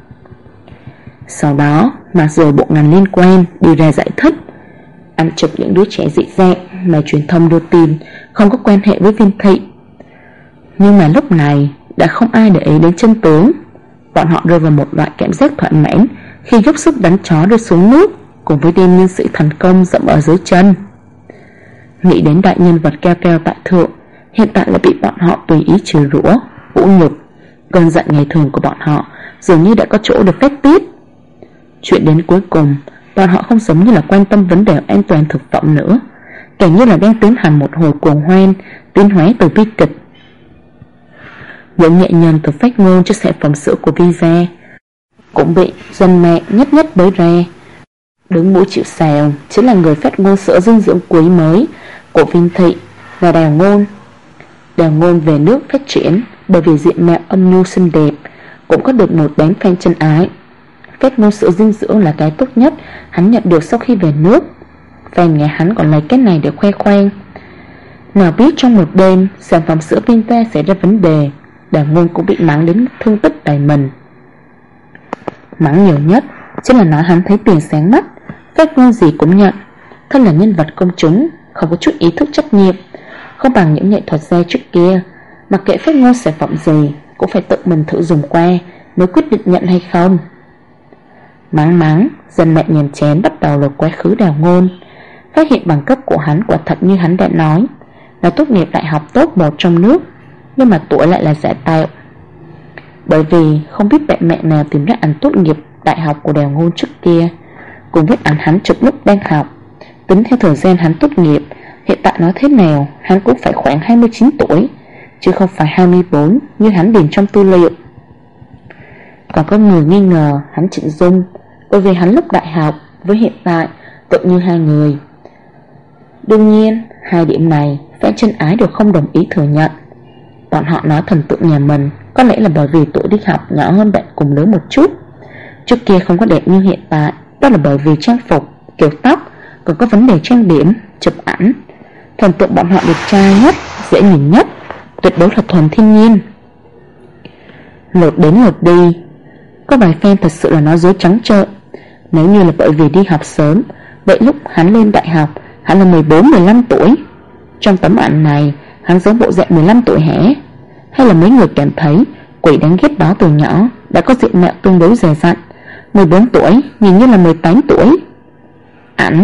Sau đó, mặc dù bộ ngành liên quan đi ra giải thích, ăn chụp những đứa trẻ dị dạng mà truyền thông đưa tin không có quan hệ với Viên Thị, nhưng mà lúc này đã không ai để ý đến chân tướng. Bọn họ rơi vào một loại cảm giác thỏa mãn khi dốc sức đánh chó rơi xuống nước, cùng với đêm nhân sĩ thành công dẫm ở dưới chân. Nghĩ đến đại nhân vật cao cao tại thượng hiện tại là bị bọn họ tùy ý chửi rủa, vũ nhục, cơn giận ngày thường của bọn họ dường như đã có chỗ được phát tiết. Chuyện đến cuối cùng, bọn họ không giống như là quan tâm vấn đề an toàn thực phẩm nữa, càng như là đang tiến hành một hồi cuồng hoan, tiến hóa từ bi kịch. Những nghệ nhân từ phát ngôn cho sản phẩm sữa của Visa cũng bị dân mạng nhất nhất bới ra. Đứng mũi chịu sào chính là người phát ngôn sữa dinh dưỡng quý mới của Viên Thị là Đào Ngôn. Đào Ngôn về nước phát triển bởi vì diện mạo âm nhu xinh đẹp, cũng có được một đám fan chân ái. Phát ngôn sữa dinh dưỡng là cái tốt nhất hắn nhận được sau khi về nước. Fan nhà hắn còn lấy cái này để khoe khoang. Nào biết trong một đêm sản phẩm sữa Visa xảy ra vấn đề, Đào Ngôn cũng bị mắng đến thương tích đầy mình. Mắng nhiều nhất chính là nói hắn thấy tiền sáng mắt, phát ngôn gì cũng nhận. Thân là nhân vật công chúng, không có chút ý thức trách nhiệm, không bằng những nghệ thuật gia trước kia, mặc kệ phát ngôn sản phẩm gì cũng phải tự mình thử dùng qua mới quyết định nhận hay không. Mắng, dân mạng nhàm chán bắt đầu lột quá khứ Đào Ngôn, phát hiện bằng cấp của hắn quả thật như hắn đã nói, là tốt nghiệp đại học top 1 trong nước, nhưng mà tuổi lại là giả tạo. Bởi vì không biết bạn mẹ nào tìm ra ảnh tốt nghiệp đại học của Đào Ngôn trước kia, cùng với ảnh hắn chụp lúc đang học. Tính theo thời gian hắn tốt nghiệp, hiện tại nói thế nào hắn cũng phải khoảng 29 tuổi, chứ không phải 24 như hắn điền trong tư liệu. Còn có người nghi ngờ hắn chỉnh dung, bởi vì hắn lúc đại học với hiện tại tự như hai người. Đương nhiên, hai điểm này fan chân ái đều không đồng ý thừa nhận. Bọn họ nói thần tượng nhà mình có lẽ là bởi vì tuổi đi học nhỏ hơn bạn cùng lứa một chút, trước kia không có đẹp như hiện tại. Đó là bởi vì trang phục, kiểu tóc, còn có vấn đề trang điểm, chụp ảnh. Thần tượng bọn họ đẹp trai nhất, dễ nhìn nhất, tuyệt đối là thuần thiên nhiên. Lột đến lột đi, Có vài fan thật sự là nói dối trắng trợn. Nếu như là bởi vì đi học sớm, vậy lúc hắn lên đại học hắn là 14-15 tuổi. Trong tấm ảnh này hắn giống bộ dạng 15 tuổi hả? Hay là mấy người cảm thấy quỷ đáng ghét đó từ nhỏ đã có diện mạo tương đối dày dặn, 14 tuổi nhìn như là 18 tuổi. Ảnh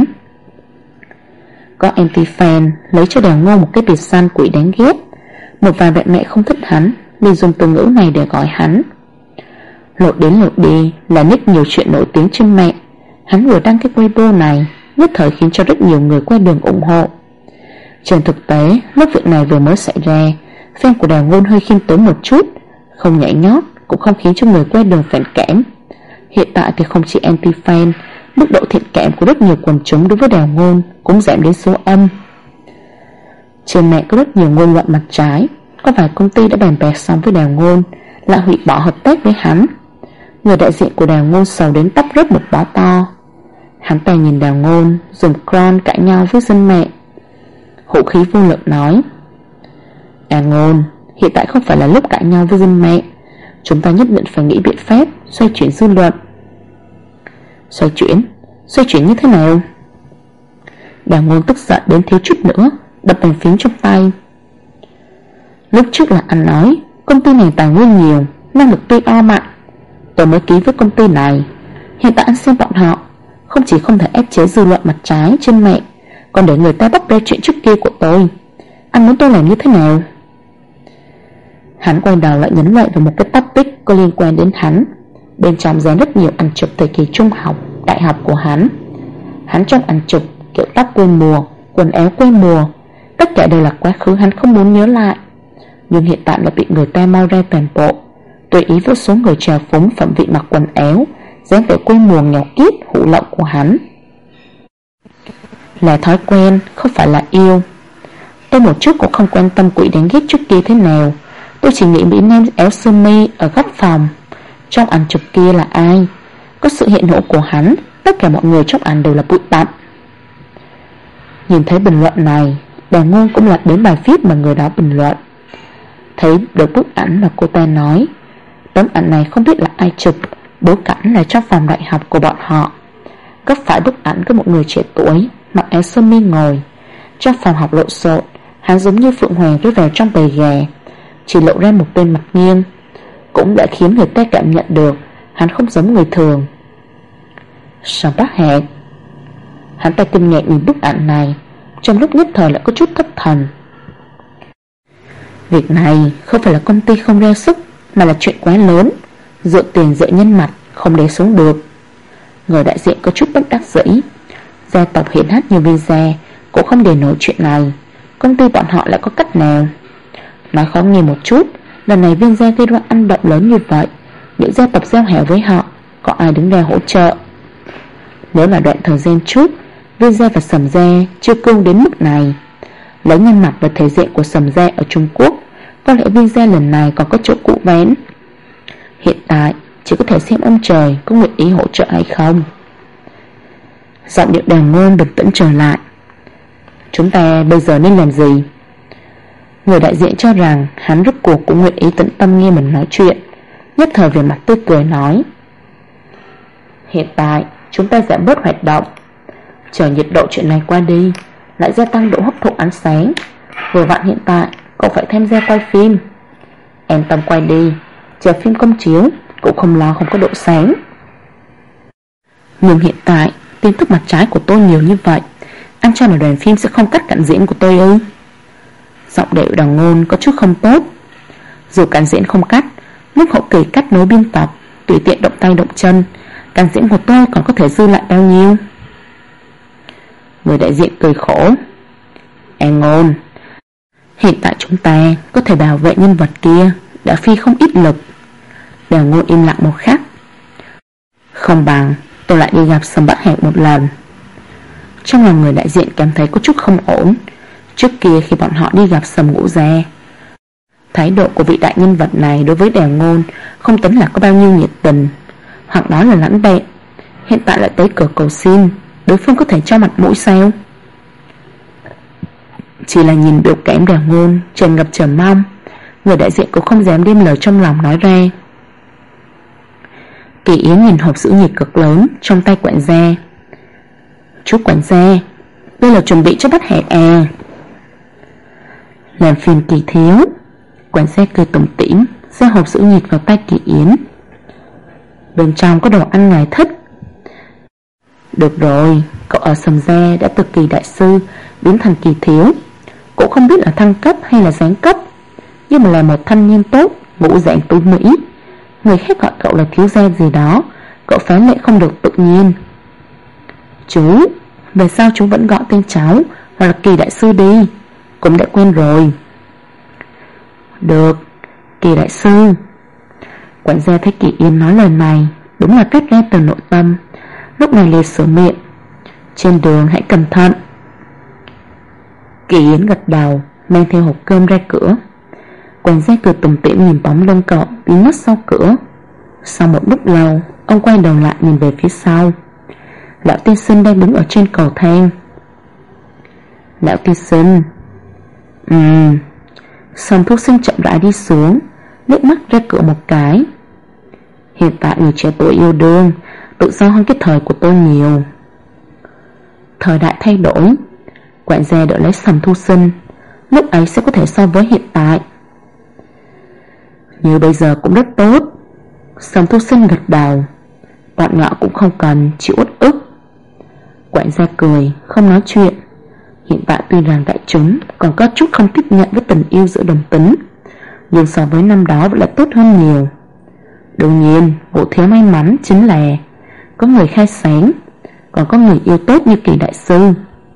có anti-fan lấy cho Đào Ngôn một cái biệt danh quỷ đáng ghét. Một vài bạn mẹ không thích hắn nên dùng từ ngữ này để gọi hắn. Lội đến lội đi là nick nhiều chuyện nổi tiếng trên mạng. Hắn vừa đăng cái Weibo này nhất thời khiến cho rất nhiều người qua đường ủng hộ. Trên thực tế lúc việc này vừa mới xảy ra, fan của Đào Ngôn hơi khiêm tốn một chút, không nhảy nhót cũng không khiến cho người qua đường phản cảm. Hiện tại thì không chỉ anti-fan, mức độ thiện cảm của rất nhiều quần chúng đối với Đào Ngôn cũng giảm đến số âm. Trên mạng có rất nhiều ngôn luận mặt trái. Có vài công ty đã bàn bạc xong với Đào Ngôn lại hủy bỏ hợp tác với hắn. Người đại diện của Đào Ngôn sầu đến tóc rớt một bó to. Hắn ta nhìn Đào Ngôn dùng cron cãi nhau với dân mạng, hữu khí vô lực nói: Ngôn, hiện tại không phải là lúc cãi nhau với dân mạng. Chúng ta nhất định phải nghĩ biện pháp xoay chuyển dư luận. Xoay chuyển như thế nào? Đào Ngôn tức giận đến thiếu chút nữa đập bàn phím trong tay. Lúc trước là anh nói công ty này tài nguyên nhiều, năng lực PR mạnh, tôi mới ký với công ty này. Hiện tại anh xem bọn họ không chỉ không thể ép chế dư luận mặt trái trên mạng, còn để người ta bắt ra chuyện trước kia của tôi. Anh muốn tôi làm như thế nào? Hắn quay đầu lại nhấn mạnh vào một cái topic có liên quan đến hắn. Bên trong dán rất nhiều ảnh chụp thời kỳ trung học, đại học của hắn. Hắn trong ảnh chụp kiểu tóc quê mùa, quần áo quê mùa, tất cả đều là quá khứ hắn không muốn nhớ lại, nhưng hiện tại là bị người ta mau ra toàn bộ, tùy ý với số người trào phúng phẩm vị mặc quần áo, dáng vẻ quê mùa nghèo kiết hủ lậu của hắn. Là thói quen, không phải là yêu. Tôi một chút cũng không quan tâm quỷ đáng ghét trước kia thế nào. Tôi chỉ nghĩ Mỹ Nam áo sơ mi ở góc phòng. Trong ảnh chụp kia là ai? Có sự hiện hữu của hắn, tất cả mọi người trong ảnh đều là bụi bặm. Nhìn thấy bình luận này, Đào Ngôn cũng lật đến bài viết mà người đó bình luận. Thấy được bức ảnh mà cô ta nói, tấm ảnh này không biết là ai chụp, bối cảnh là trong phòng đại học của bọn họ. Góc phải bức ảnh có một người trẻ tuổi mặc áo sơ mi ngồi. Trong phòng học lộn xộn, hắn giống như phượng hoàng rơi vào trong bầy gà, chỉ lộ ra một bên mặt nghiêng, cũng đã khiến người ta cảm nhận được hắn không giống người thường. Sao bác Hạc? Hắn ta kinh ngạc nhìn bức ảnh này, trong lúc nhất thời lại có chút thất thần. Việc này không phải là công ty không ra sức, mà là chuyện quá lớn, dựa tiền dựa nhân mặt, không để xuống được. Người đại diện có chút bất đắc dĩ. Gia tộc hiển hách như Visa cũng không để nổi chuyện này, công ty bọn họ lại có cách nào? Nói khó nghe một chút, lần này Visa gây ra ăn động lớn như vậy, những gia tộc giao hảo với họ, có ai đứng ra hỗ trợ? Nếu là đoạn thời gian trước, Visa và Sầm Gia chưa cương đến mức này. Lấy nhân mặt và thể diện của Sầm Gia ở Trung Quốc, có lẽ Visa lần này còn có chỗ cũ vén. Hiện tại chỉ có thể xem ông trời có nguyện ý hỗ trợ hay không. Giọng điệu Đào Ngôn bình tĩnh trở lại. Chúng ta bây giờ nên làm gì? Người đại diện cho rằng hắn rốt cuộc cũng nguyện ý tận tâm nghe mình nói chuyện, nhất thời về mặt tươi cười nói: Hiện tại chúng ta giảm bớt hoạt động, chờ nhiệt độ chuyện này qua đi, lại gia tăng độ hấp thụ ánh sáng. Vừa vặn hiện tại cậu phải tham gia quay phim, em tâm quay đi, chờ phim công chiếu cũng không lo không có độ sáng. Nhưng hiện tại tin tức mặt trái của tôi nhiều như vậy, anh cho là đoàn phim sẽ không cắt cảnh diễn của tôi ư? Giọng điệu Đào Ngôn có chút không tốt. Dù cảnh diễn không cắt, lúc hậu kỳ cắt nối biên tập, tùy tiện động tay động chân, cảnh diễn của tôi còn có thể dư lại bao nhiêu? Người đại diện cười khổ. Ngôn, hiện tại chúng ta có thể bảo vệ nhân vật kia đã phi không ít lực. Đào Ngôn im lặng một khắc. Không bằng tôi lại đi gặp Sầm Bắc Hạc một lần. Trong lòng người đại diện cảm thấy có chút không ổn. Trước kia khi bọn họ đi gặp Sầm Ngũ Gia, thái độ của vị đại nhân vật này đối với Đào Ngôn không tính là có bao nhiêu nhiệt tình, hoặc nói là lãnh đạm. Hiện tại lại tới cửa cầu xin, đối phương có thể cho mặt mũi sao? Chỉ là nhìn biểu cảm Đào Ngôn tràn ngập chờ mong, người đại diện cũng không dám đem lời trong lòng nói ra. Kỳ Yến nhìn hộp giữ nhiệt cực lớn trong tay quản gia. Chú quản gia, đây là chuẩn bị cho bắt hẹn à? Làm phiền Kỳ thiếu. Quản gia cười tủm tỉm giơ hộp giữ nhiệt vào tay Kỳ Yến. Bên trong có đồ ăn ngài thích. Được rồi, cậu ở Sầm Gia đã từ Kỳ đại sư biến thành Kỳ thiếu, cũng không biết là thăng cấp hay là giáng cấp, nhưng mà là một thanh niên tốt, ngũ dạng tú mỹ. Người khác gọi cậu là thiếu gia gì đó, cậu phán lệ không được tự nhiên. Chú, về sau chú vẫn gọi tên cháu hoặc là Kỳ đại sư đi, cũng đã quen rồi. Được, Kỳ đại sư. Quản gia thấy Kỳ Yến nói lời này đúng là cắt ra từ nội tâm, lúc này liền sửa miệng. Trên đường hãy cẩn thận. Kỳ Yến gật đầu, mang theo hộp cơm ra cửa. Quản gia cười tủm tỉm nhìn bóng lưng cậu biến mất sau cửa. Sau một lúc lâu, ông quay đầu lại nhìn về phía sau. Lão tiên sinh đang đứng ở trên cầu thang. Lão tiên sinh. Sầm Thuốc Sinh chậm rãi đi xuống, liếc mắt ra cửa một cái. Hiện tại người trẻ tuổi yêu đương tự do hơn cái thời của tôi nhiều. Thời đại thay đổi, quản gia đợi lấy Sầm Thu Sinh, lúc ấy sẽ có thể so với hiện tại. Như bây giờ cũng rất tốt. Sầm Thu Sinh gật đầu. Bọn nhỏ cũng không cần chịu uất ức. Quản gia cười, không nói chuyện. Hiện tại tuy rằng đại chúng còn có chút không tiếp nhận với tình yêu giữa đồng tính, nhưng so với năm đó vẫn là tốt hơn nhiều. Đương nhiên, vụ thiếu may mắn chính là có người khai sáng, còn có người yêu tốt như Kỳ đại sư.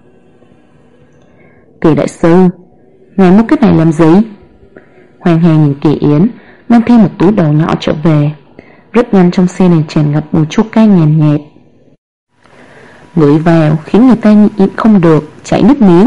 Kỳ đại sư, ngài mua cái này làm gì? Hoàng Hà nhìn Kỳ Yến mang thêm một túi đồ nhỏ trở về. Rất nhanh trong xe này tràn ngập mùi chua cay nhàn nhạt. Ngửi vào khiến người ta nhịn không được chảy nước miếng.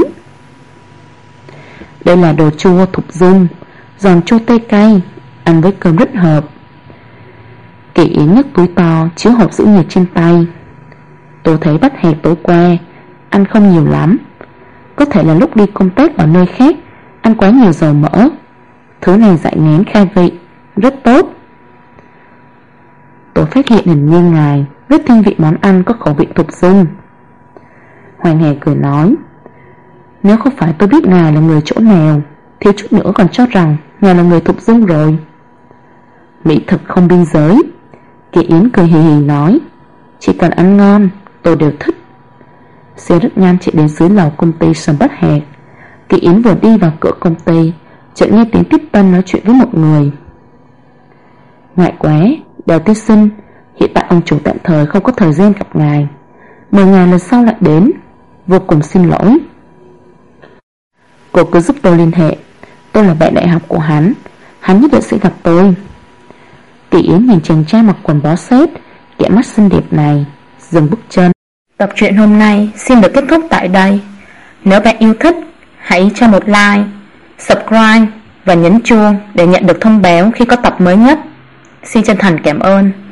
Đây là đồ chua thục dung, giòn chua tây cay, ăn với cơm rất hợp. Kỳ Yến nhấc túi to chứa hộp giữ nhiệt trên tay. Tôi thấy bắt hẹn tối qua ăn không nhiều lắm, có thể là lúc đi công tác ở nơi khác ăn quá nhiều dầu mỡ. Thứ này giải ngán khai vị, rất tốt. Tôi phát hiện hình như ngài rất thiên vị món ăn có khẩu vị thục dung. Hoàng Hà cười nói, nếu không phải tôi biết ngài là người chỗ nào, thiếu chút nữa còn cho rằng ngài là người thục dung rồi. Mỹ thực không biên giới. Kỳ Yến cười hì hì nói, chỉ cần ăn ngon tôi đều thích. Xe rất nhanh chạy đến dưới lầu công ty Sầm Bất Hạc. Kỳ Yến vừa đi vào cửa công ty, chợt nghe tiếng Tiếp Tân nói chuyện với một người. Ngại quá, Đào tiên sinh, hiện tại ông chủ tạm thời không có thời gian gặp ngài, mời ngài lần sau lại đến. Vô cùng xin lỗi. Cô cứ giúp tôi liên hệ, tôi là bạn đại học của hắn nhất định sẽ gặp tôi. Kỳ Yến nhìn chàng trai mặc quần bó xếp, kẻ mắt xinh đẹp này, dừng bước chân. Tập truyện hôm nay xin được kết thúc tại đây. Nếu bạn yêu thích, hãy cho một like, subscribe và nhấn chuông để nhận được thông báo khi có tập mới nhất. Xin chân thành cảm ơn.